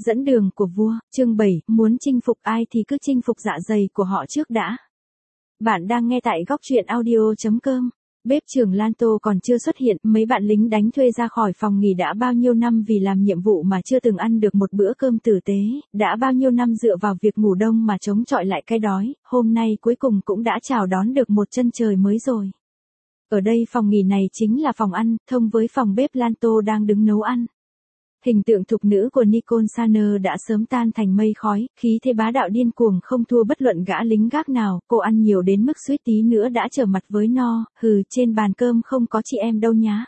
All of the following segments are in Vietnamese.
Dẫn đường của vua, chương 7, muốn chinh phục ai thì cứ chinh phục dạ dày của họ trước đã. Bạn đang nghe tại góc truyện audio.com. Bếp trưởng Lanto còn chưa xuất hiện, mấy bạn lính đánh thuê ra khỏi phòng nghỉ đã bao nhiêu năm vì làm nhiệm vụ mà chưa từng ăn được một bữa cơm tử tế, đã bao nhiêu năm dựa vào việc ngủ đông mà chống chọi lại cái đói, hôm nay cuối cùng cũng đã chào đón được một chân trời mới rồi. Ở đây phòng nghỉ này chính là phòng ăn, thông với phòng bếp Lanto đang đứng nấu ăn. Hình tượng thục nữ của Nicole Saner đã sớm tan thành mây khói, khí thế bá đạo điên cuồng không thua bất luận gã lính gác nào, cô ăn nhiều đến mức suýt tí nữa đã trở mặt với no, trên bàn cơm không có chị em đâu nhá.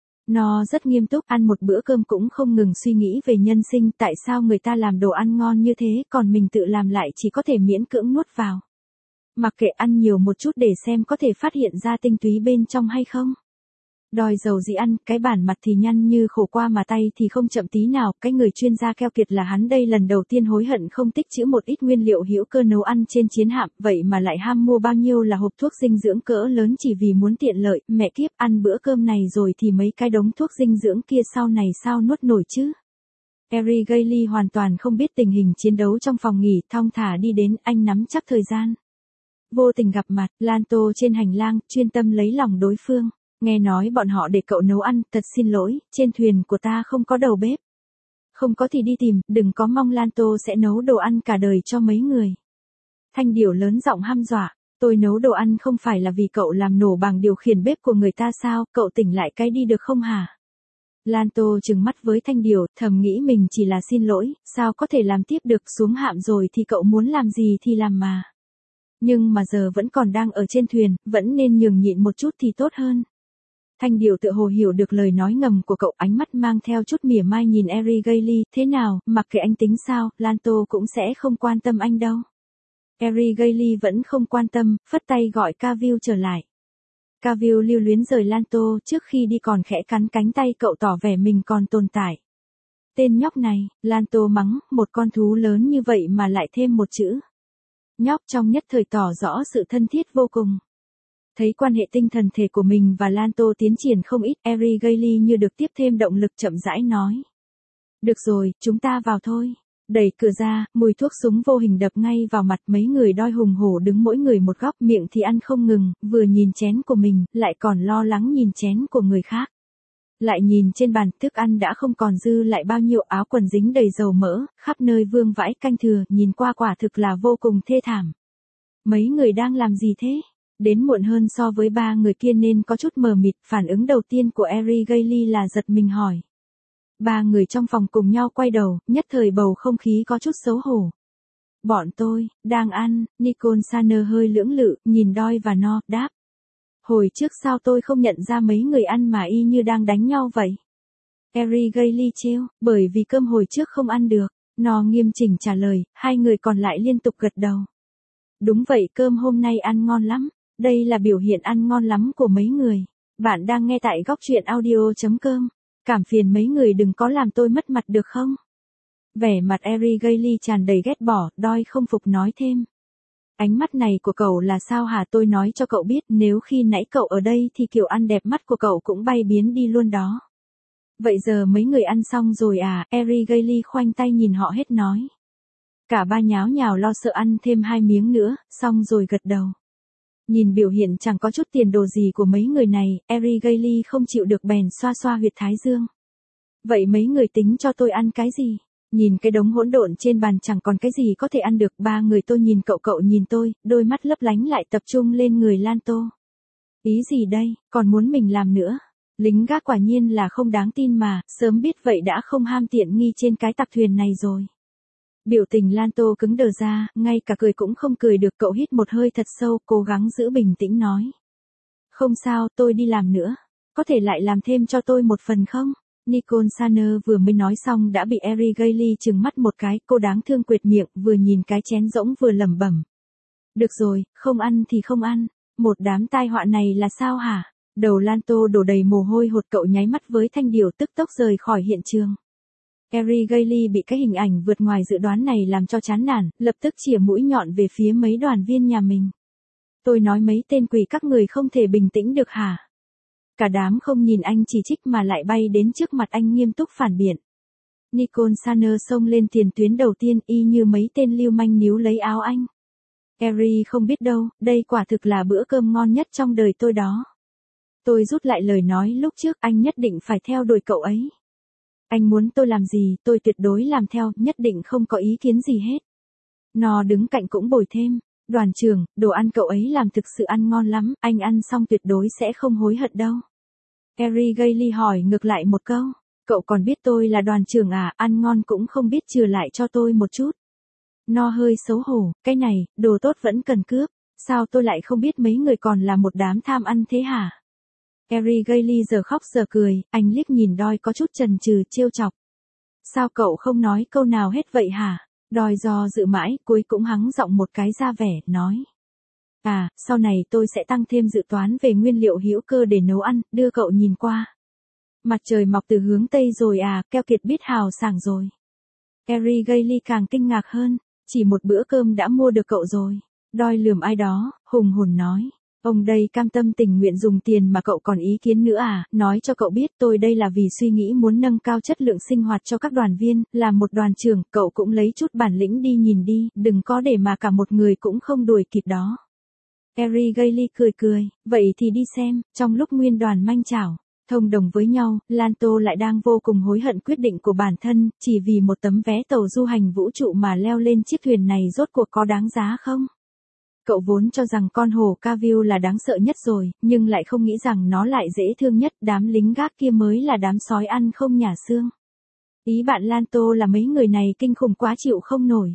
No rất nghiêm túc, ăn một bữa cơm cũng không ngừng suy nghĩ về nhân sinh, tại sao người ta làm đồ ăn ngon như thế, còn mình tự làm lại chỉ có thể miễn cưỡng nuốt vào. Mặc kệ ăn nhiều một chút để xem có thể phát hiện ra tinh túy bên trong hay không. Đòi dầu gì ăn, cái bản mặt thì nhăn như khổ qua mà tay thì không chậm tí nào, cái người chuyên gia keo kiệt là hắn đây lần đầu tiên hối hận không tích trữ một ít nguyên liệu hữu cơ nấu ăn trên chiến hạm, vậy mà lại ham mua bao nhiêu là hộp thuốc dinh dưỡng cỡ lớn chỉ vì muốn tiện lợi, mẹ kiếp, ăn bữa cơm này rồi thì mấy cái đống thuốc dinh dưỡng kia sau này sao nuốt nổi chứ. Eri Gailey hoàn toàn không biết tình hình chiến đấu trong phòng nghỉ, thong thả đi đến, anh nắm chắc thời gian. Vô tình gặp mặt, Lanto trên hành lang, chuyên tâm lấy lòng đối phương. Nghe nói bọn họ để cậu nấu ăn, thật xin lỗi, trên thuyền của ta không có đầu bếp. Không có thì đi tìm, đừng có mong Lanto sẽ nấu đồ ăn cả đời cho mấy người. Thanh Điểu lớn giọng hăm dọa, tôi nấu đồ ăn không phải là vì cậu làm nổ bằng điều khiển bếp của người ta sao, cậu tỉnh lại cái đi được không hả? Lanto trừng mắt với Thanh Điểu, thầm nghĩ mình chỉ là xin lỗi, sao có thể làm tiếp được, xuống hạm rồi thì cậu muốn làm gì thì làm mà. Nhưng mà giờ vẫn còn đang ở trên thuyền, vẫn nên nhường nhịn một chút thì tốt hơn. Thanh Điểu tự hồ hiểu được lời nói ngầm của cậu, ánh mắt mang theo chút mỉa mai nhìn Eri Gailey, thế nào, mặc kệ anh tính sao, Lanto cũng sẽ không quan tâm anh đâu. Eri Gailey vẫn không quan tâm, phất tay gọi Cavill trở lại. Cavill lưu luyến rời Lanto, trước khi đi còn khẽ cắn cánh tay cậu tỏ vẻ mình còn tồn tại. Tên nhóc này, Lanto mắng, một con thú lớn như vậy mà lại thêm một chữ. Nhóc trong nhất thời tỏ rõ sự thân thiết vô cùng. Thấy quan hệ tinh thần thể của mình và Lanto tiến triển không ít, Eri Gailey như được tiếp thêm động lực chậm rãi nói. Được rồi, chúng ta vào thôi. Đẩy cửa ra, mùi thuốc súng vô hình đập ngay vào mặt, mấy người đoi hùng hổ đứng mỗi người một góc, miệng thì ăn không ngừng, vừa nhìn chén của mình, lại còn lo lắng nhìn chén của người khác. Lại nhìn trên bàn, thức ăn đã không còn dư lại bao nhiêu, áo quần dính đầy dầu mỡ, khắp nơi vương vãi canh thừa, nhìn qua quả thực là vô cùng thê thảm. Mấy người đang làm gì thế? Đến muộn hơn so với ba người kia nên có chút mờ mịt, phản ứng đầu tiên của Eri Gailey là giật mình hỏi. Ba người trong phòng cùng nhau quay đầu, nhất thời bầu không khí có chút xấu hổ. Bọn tôi, đang ăn, Nicole Saner hơi lưỡng lự, nhìn Đoi và No, đáp. Hồi trước sao tôi không nhận ra mấy người ăn mà y như đang đánh nhau vậy? Eri Gailey trêu, bởi vì cơm hồi trước không ăn được, No nghiêm chỉnh trả lời, hai người còn lại liên tục gật đầu. Đúng vậy, cơm hôm nay ăn ngon lắm. Đây là biểu hiện ăn ngon lắm của mấy người. Bạn đang nghe tại góc truyện audio.com. Cảm phiền mấy người đừng có làm tôi mất mặt được không? Vẻ mặt Eri Gailey tràn đầy ghét bỏ, Đoi không phục nói thêm. Ánh mắt này của cậu là sao hả, tôi nói cho cậu biết, nếu khi nãy cậu ở đây thì kiểu ăn đẹp mắt của cậu cũng bay biến đi luôn đó. Vậy giờ mấy người ăn xong rồi à, Eri Gailey khoanh tay nhìn họ hết nói. Cả ba nháo nhào lo sợ ăn thêm 2 miếng nữa, xong rồi gật đầu. Nhìn biểu hiện chẳng có chút tiền đồ gì của mấy người này, Eri Gailey không chịu được bèn xoa xoa huyệt thái dương. Vậy mấy người tính cho tôi ăn cái gì? Nhìn cái đống hỗn độn trên bàn chẳng còn cái gì có thể ăn được, ba người tôi nhìn cậu, cậu nhìn tôi, đôi mắt lấp lánh lại tập trung lên người Lanto. Ý gì đây, còn muốn mình làm nữa? Lính gác quả nhiên là không đáng tin mà, sớm biết vậy đã không ham tiện nghi trên cái tặc thuyền này rồi. Biểu tình Lanto cứng đờ ra, ngay cả cười cũng không cười được, cậu hít một hơi thật sâu, cố gắng giữ bình tĩnh nói. Không sao, tôi đi làm nữa. Có thể lại làm thêm cho tôi một phần không? Nicole Saner vừa mới nói xong đã bị Eri Gailey trừng mắt một cái, cô đáng thương quệt miệng, vừa nhìn cái chén rỗng vừa lẩm bẩm. Được rồi, không ăn thì không ăn. Một đám tai họa này là sao hả? Đầu Lanto đổ đầy mồ hôi hột, cậu nháy mắt với Thanh Điểu tức tốc rời khỏi hiện trường. Eri Gailey bị cái hình ảnh vượt ngoài dự đoán này làm cho chán nản, lập tức chĩa mũi nhọn về phía mấy đoàn viên nhà mình. Tôi nói mấy tên quỷ các người không thể bình tĩnh được hả? Cả đám không nhìn anh chỉ trích mà lại bay đến trước mặt anh nghiêm túc phản biện. Nicole Saner xông lên tiền tuyến đầu tiên y như mấy tên lưu manh níu lấy áo anh. Gary không biết đâu, đây quả thực là bữa cơm ngon nhất trong đời tôi đó. Tôi rút lại lời nói lúc trước, anh nhất định phải theo đuổi cậu ấy. Anh muốn tôi làm gì, tôi tuyệt đối làm theo, nhất định không có ý kiến gì hết. Nó đứng cạnh cũng bồi thêm. Đoàn trưởng, đồ ăn cậu ấy làm thực sự ăn ngon lắm, anh ăn xong tuyệt đối sẽ không hối hận đâu. Gary Gailey hỏi ngược lại một câu. Cậu còn biết tôi là đoàn trưởng à, ăn ngon cũng không biết chừa lại cho tôi một chút. Nó hơi xấu hổ, cái này, đồ tốt vẫn cần cướp, sao tôi lại không biết mấy người còn là một đám tham ăn thế hả? Gary Gailey giờ khóc giờ cười, anh liếc nhìn Đoi có chút chần chừ trêu chọc. Sao cậu không nói câu nào hết vậy hả? Đoi do dự mãi, cuối cũng hắng giọng một cái ra vẻ, nói. À, sau này tôi sẽ tăng thêm dự toán về nguyên liệu hữu cơ để nấu ăn, đưa cậu nhìn qua. Mặt trời mọc từ hướng Tây rồi à, keo kiệt biết hào sảng rồi. Gary Gailey càng kinh ngạc hơn, chỉ một bữa cơm đã mua được cậu rồi. Đoi lườm ai đó, hùng hồn nói. Ông đây cam tâm tình nguyện dùng tiền mà cậu còn ý kiến nữa à, nói cho cậu biết tôi đây là vì suy nghĩ muốn nâng cao chất lượng sinh hoạt cho các đoàn viên, làm một đoàn trưởng, cậu cũng lấy chút bản lĩnh đi nhìn đi, đừng có để mà cả một người cũng không đuổi kịp đó. Gary Gailey cười cười, vậy thì đi xem, trong lúc nguyên đoàn manh chảo, thông đồng với nhau, Lanto lại đang vô cùng hối hận quyết định của bản thân, chỉ vì một tấm vé tàu du hành vũ trụ mà leo lên chiếc thuyền này rốt cuộc có đáng giá không? Cậu vốn cho rằng con hồ Cavill là đáng sợ nhất rồi, nhưng lại không nghĩ rằng nó lại dễ thương nhất, đám lính gác kia mới là đám sói ăn không nhả xương. Ý bạn Lanto là mấy người này kinh khủng quá chịu không nổi.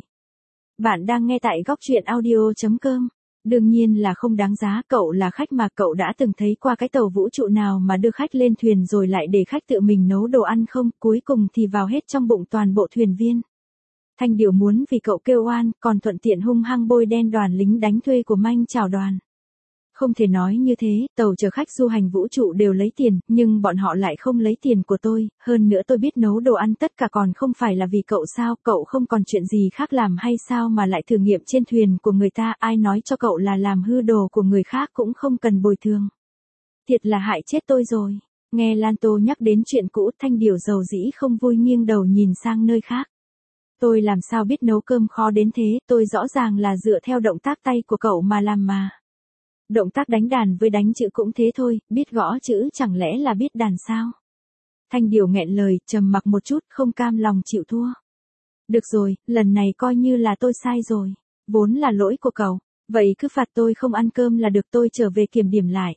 Bạn đang nghe tại góc truyện audio.com. Đương nhiên là không đáng giá, cậu là khách mà, cậu đã từng thấy qua cái tàu vũ trụ nào mà đưa khách lên thuyền rồi lại để khách tự mình nấu đồ ăn không, cuối cùng thì vào hết trong bụng toàn bộ thuyền viên. Thanh Điều muốn vì cậu kêu oan, còn thuận tiện hung hăng bôi đen đoàn lính đánh thuê của manh chảo đoàn. Không thể nói như thế, tàu chở khách du hành vũ trụ đều lấy tiền, nhưng bọn họ lại không lấy tiền của tôi, hơn nữa tôi biết nấu đồ ăn tất cả còn không phải là vì cậu sao, cậu không còn chuyện gì khác làm hay sao mà lại thử nghiệm trên thuyền của người ta, ai nói cho cậu là làm hư đồ của người khác cũng không cần bồi thường. Thiệt là hại chết tôi rồi. Nghe Lanto nhắc đến chuyện cũ, Thanh Điều dầu dĩ không vui nghiêng đầu nhìn sang nơi khác. Tôi làm sao biết nấu cơm khó đến thế, tôi rõ ràng là dựa theo động tác tay của cậu mà làm mà. Động tác đánh đàn với đánh chữ cũng thế thôi, biết gõ chữ chẳng lẽ là biết đàn sao? Thanh Điều nghẹn lời, trầm mặc một chút, không cam lòng chịu thua. Được rồi, lần này coi như là tôi sai rồi. Vốn là lỗi của cậu, vậy cứ phạt tôi không ăn cơm là được, tôi trở về kiểm điểm lại.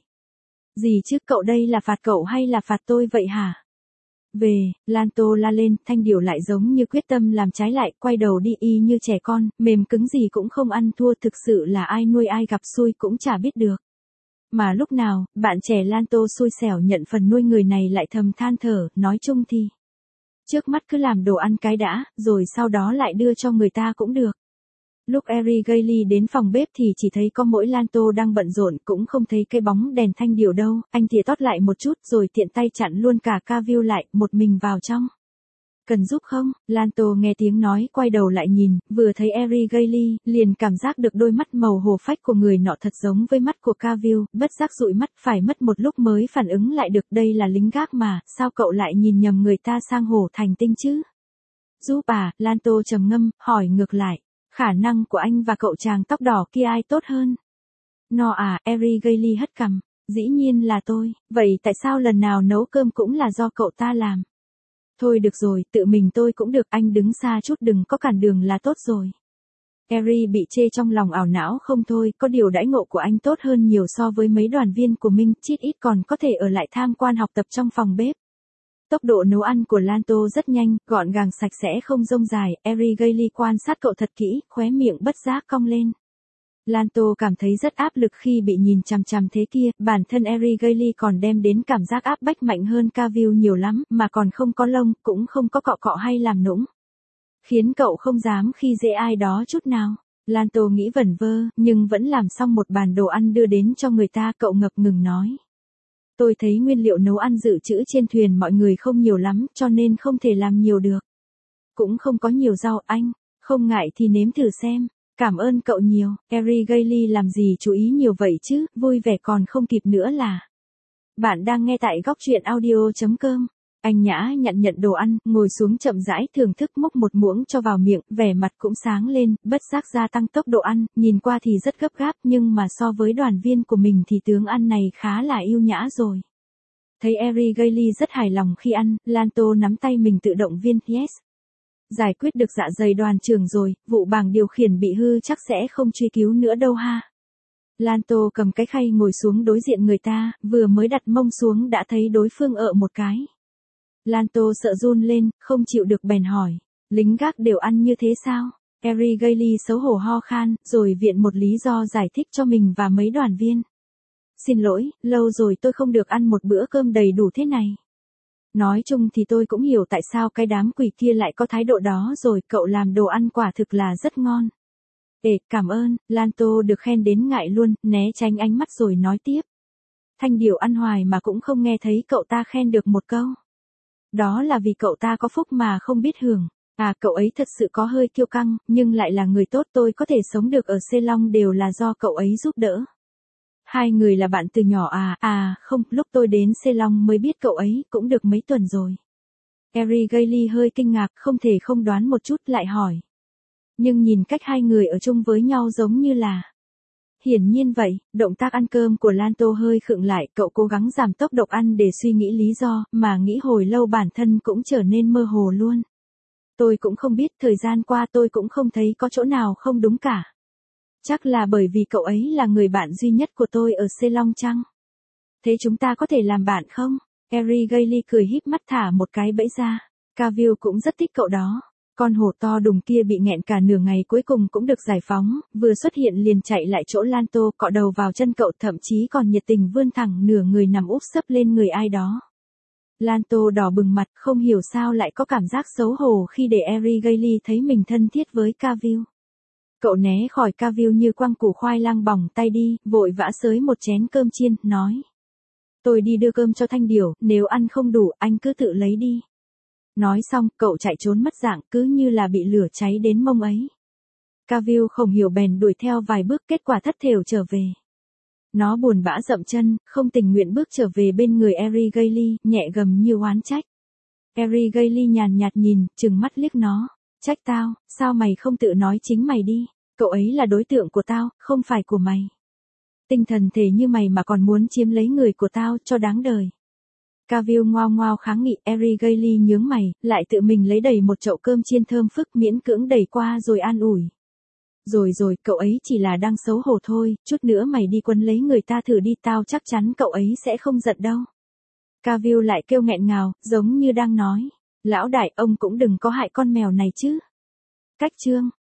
Gì chứ, cậu đây là phạt cậu hay là phạt tôi vậy hả? Về, Lanto la lên, Thanh Điều lại giống như quyết tâm làm trái lại, quay đầu đi y như trẻ con, mềm cứng gì cũng không ăn thua, thực sự là ai nuôi ai gặp xui cũng chả biết được. Mà lúc nào, bạn trẻ Lanto xui xẻo nhận phần nuôi người này lại thầm than thở, nói chung thì. Trước mắt cứ làm đồ ăn cái đã, rồi sau đó lại đưa cho người ta cũng được. Lúc Gary Gailey đến phòng bếp thì chỉ thấy có mỗi Lanto đang bận rộn, cũng không thấy cái bóng đèn Thanh Điều đâu, anh thìa tót lại một chút rồi tiện tay chặn luôn cả Cavill lại, một mình vào trong. Cần giúp không? Lanto nghe tiếng nói quay đầu lại nhìn, vừa thấy Gary Gailey, liền cảm giác được đôi mắt màu hồ phách của người nọ thật giống với mắt của Cavill, bất giác dụi mắt, phải mất một lúc mới phản ứng lại được, đây là lính gác mà, sao cậu lại nhìn nhầm người ta sang hổ thành tinh chứ? Giúp à, Lanto trầm ngâm, hỏi ngược lại. Khả năng của anh và cậu chàng tóc đỏ kia ai tốt hơn? No à, Gary Gailey hất cằm. Dĩ nhiên là tôi, vậy tại sao lần nào nấu cơm cũng là do cậu ta làm? Thôi được rồi, tự mình tôi cũng được, anh đứng xa chút đừng có cản đường là tốt rồi. Gary bị chê trong lòng ảo não không thôi, có điều đãi ngộ của anh tốt hơn nhiều so với mấy đoàn viên của mình, chít ít còn có thể ở lại tham quan học tập trong phòng bếp. Tốc độ nấu ăn của Lanto rất nhanh, gọn gàng sạch sẽ không rông dài, Gary Gailey quan sát cậu thật kỹ, khóe miệng bất giác cong lên. Lanto cảm thấy rất áp lực khi bị nhìn chằm chằm thế kia, bản thân Gary Gailey còn đem đến cảm giác áp bách mạnh hơn Cavill nhiều lắm, mà còn không có lông, cũng không có cọ cọ hay làm nũng. Khiến cậu không dám khi dễ ai đó chút nào. Lanto nghĩ vẩn vơ, nhưng vẫn làm xong một bàn đồ ăn đưa đến cho người ta, cậu ngập ngừng nói. Tôi thấy nguyên liệu nấu ăn dự trữ trên thuyền mọi người không nhiều lắm, cho nên không thể làm nhiều được. Cũng không có nhiều rau, anh, không ngại thì nếm thử xem. Cảm ơn cậu nhiều, Gary Gailey làm gì chú ý nhiều vậy chứ, vui vẻ còn không kịp nữa là. Bạn đang nghe tại góc truyện audio.com. Anh Nhã nhận đồ ăn, ngồi xuống chậm rãi thưởng thức múc một muỗng cho vào miệng, vẻ mặt cũng sáng lên, bất giác gia tăng tốc độ ăn, nhìn qua thì rất gấp gáp nhưng mà so với đoàn viên của mình thì tướng ăn này khá là yêu nhã rồi. Thấy Abigail rất hài lòng khi ăn, Lanto nắm tay mình tự động viên, yes. Giải quyết được dạ dày đoàn trưởng rồi, vụ bảng điều khiển bị hư chắc sẽ không truy cứu nữa đâu ha. Lanto cầm cái khay ngồi xuống đối diện người ta, vừa mới đặt mông xuống đã thấy đối phương ợ một cái. Lanto sợ run lên, không chịu được bèn hỏi, lính gác đều ăn như thế sao? Abigail xấu hổ ho khan, rồi viện một lý do giải thích cho mình và mấy đoàn viên. Xin lỗi, lâu rồi tôi không được ăn một bữa cơm đầy đủ thế này. Nói chung thì tôi cũng hiểu tại sao cái đám quỷ kia lại có thái độ đó rồi, cậu làm đồ ăn quả thực là rất ngon. Cảm ơn, Lanto được khen đến ngại luôn, né tránh ánh mắt rồi nói tiếp. Thanh Điểu ăn hoài mà cũng không nghe thấy cậu ta khen được một câu. Đó là vì cậu ta có phúc mà không biết hưởng. Cậu ấy thật sự có hơi kiêu căng, nhưng lại là người tốt, tôi có thể sống được ở Ceylon đều là do cậu ấy giúp đỡ. Hai người là bạn từ nhỏ không, lúc tôi đến Ceylon mới biết cậu ấy, cũng được mấy tuần rồi. Abigail hơi kinh ngạc, không thể không đoán một chút, lại hỏi. Nhưng nhìn cách hai người ở chung với nhau giống như là... Hiển nhiên vậy, động tác ăn cơm của Lanto hơi khựng lại, cậu cố gắng giảm tốc độ ăn để suy nghĩ lý do, mà nghĩ hồi lâu bản thân cũng trở nên mơ hồ luôn. Tôi cũng không biết, thời gian qua tôi cũng không thấy có chỗ nào không đúng cả. Chắc là bởi vì cậu ấy là người bạn duy nhất của tôi ở Ceylon chăng? Thế chúng ta có thể làm bạn không? Abigail cười híp mắt thả một cái bẫy ra. Cavill cũng rất thích cậu đó. Con hổ to đùng kia bị nghẹn cả nửa ngày cuối cùng cũng được giải phóng, vừa xuất hiện liền chạy lại chỗ Lanto, cọ đầu vào chân cậu, thậm chí còn nhiệt tình vươn thẳng nửa người nằm úp sấp lên người ai đó. Lanto đỏ bừng mặt, không hiểu sao lại có cảm giác xấu hổ khi để Abigail thấy mình thân thiết với Cavill. Cậu né khỏi Cavill như quăng củ khoai lang bỏng tay đi, vội vã xới một chén cơm chiên, nói. Tôi đi đưa cơm cho Thanh Điểu, nếu ăn không đủ, anh cứ tự lấy đi. Nói xong, cậu chạy trốn mất dạng, cứ như là bị lửa cháy đến mông ấy. Cavill không hiểu bèn đuổi theo vài bước, kết quả thất thểu trở về. Nó buồn bã dậm chân, không tình nguyện bước trở về bên người Abigail, nhẹ gầm như oán trách. Abigail nhàn nhạt nhìn, trừng mắt liếc nó. Trách tao, sao mày không tự nói chính mày đi, cậu ấy là đối tượng của tao, không phải của mày. Tinh thần thể như mày mà còn muốn chiếm lấy người của tao, cho đáng đời. Cavill ngoao ngoao kháng nghị, Abigail nhướng mày, lại tự mình lấy đầy một chậu cơm chiên thơm phức, miễn cưỡng đẩy qua rồi an ủi. Rồi, cậu ấy chỉ là đang xấu hổ thôi, chút nữa mày đi quấn lấy người ta thử đi, tao chắc chắn cậu ấy sẽ không giận đâu. Cavill lại kêu nghẹn ngào, giống như đang nói. Lão đại, ông cũng đừng có hại con mèo này chứ. Cách chương